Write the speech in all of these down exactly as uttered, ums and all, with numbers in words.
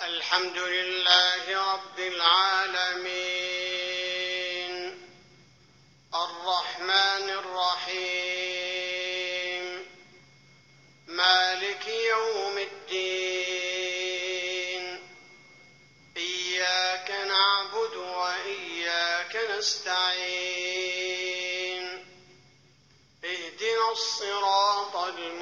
الحمد لله رب العالمين الرحمن الرحيم مالك يوم الدين إياك نعبد وإياك نستعين اهدنا الصراط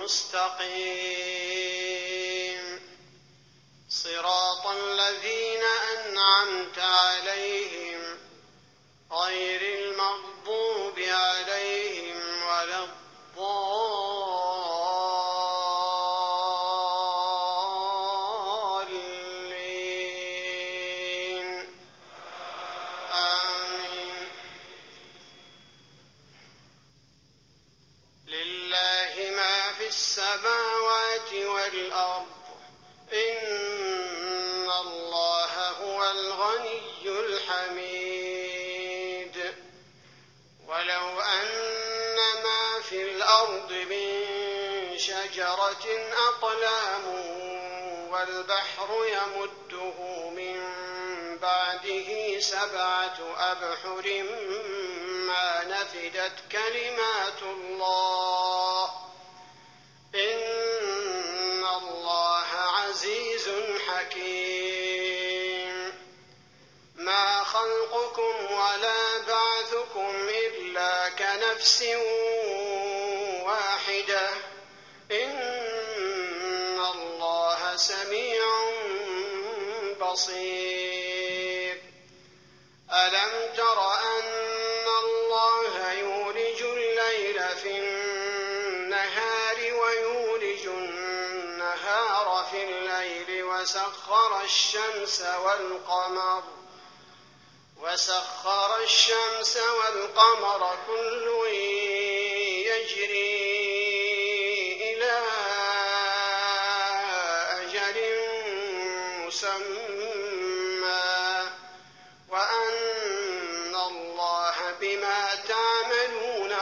المستقيم صراط الذين أنعمت عليهم غير المغضوب عليهم ولا الضالين آمين. لله ما في السماوات والأرض إن الله هو الغني الحميد ولو أن ما في الأرض من شجرة أقلام والبحر يمده من بعده سبعة أبحر ما نفدت كلمات الله إن الله عزيز حكيم. ما خلقكم ولا بعثكم إلا كنفس واحدة إن الله سميع بصير. ألم تر أن الله يولج الليل في النهار ويولج النهار في الليل وسخر الشمس والقمر وسخر الشمس والقمر كل يجري إلى أجل مسمى وأن الله بما تعملون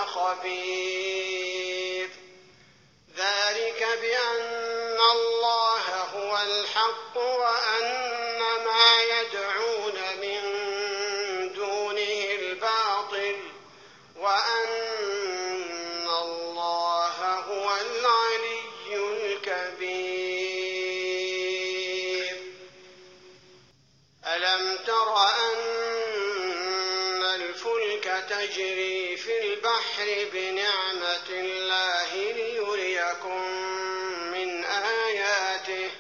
خبير. ذلك بأن الله هو الحق وأن ما يدعون من دونه الباطل وأن الله هو العلي الكبير. ألم تر أن الفلك تجري في البحر بنعمة الله ليريكم من آياته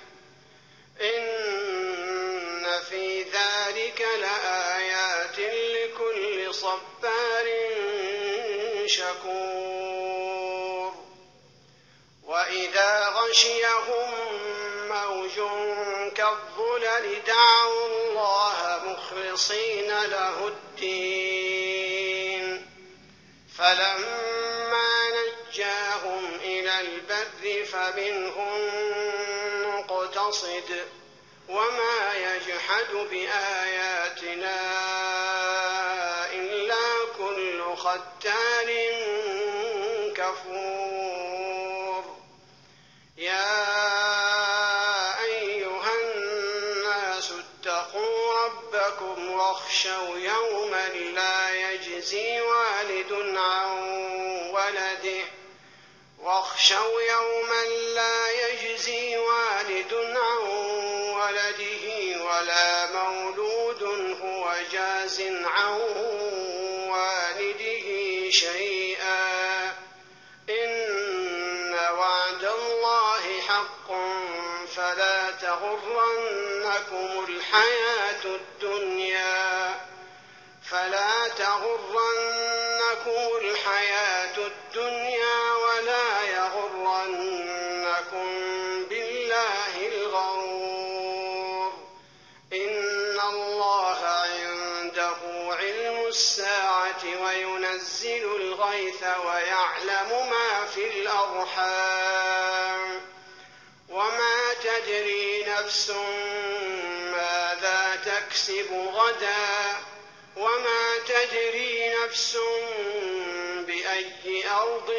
إن في ذلك لآيات لكل صبار شكور. وإذا غشيهم موج كالظلل دعوا الله مخلصين له الدين فلما نجاهم إلى البر فمنهم مقتصد وما يجحد بآياتنا إلا كل ختان كفور. يا أيها الناس اتقوا ربكم واخشوا يوما لا يجزي والد عن ولده واخشوا يوما لا يجزي والد عن ولده ولا مولود هو جاز عن والده شيئا إن وعد الله حق فلا تغرنكم الحياة الدنيا فلا تغرنكم الحياة الدنيا ولا يغرنكم بالله الغرور. إن الله عنده علم الساعة وينزل الغيث ويعلم ما في الأرحام وما تدري نفس ماذا تكسب غدا وما تدري نفس بأي أرض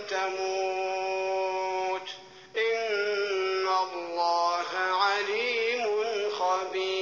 تموت إن الله عليم خبير.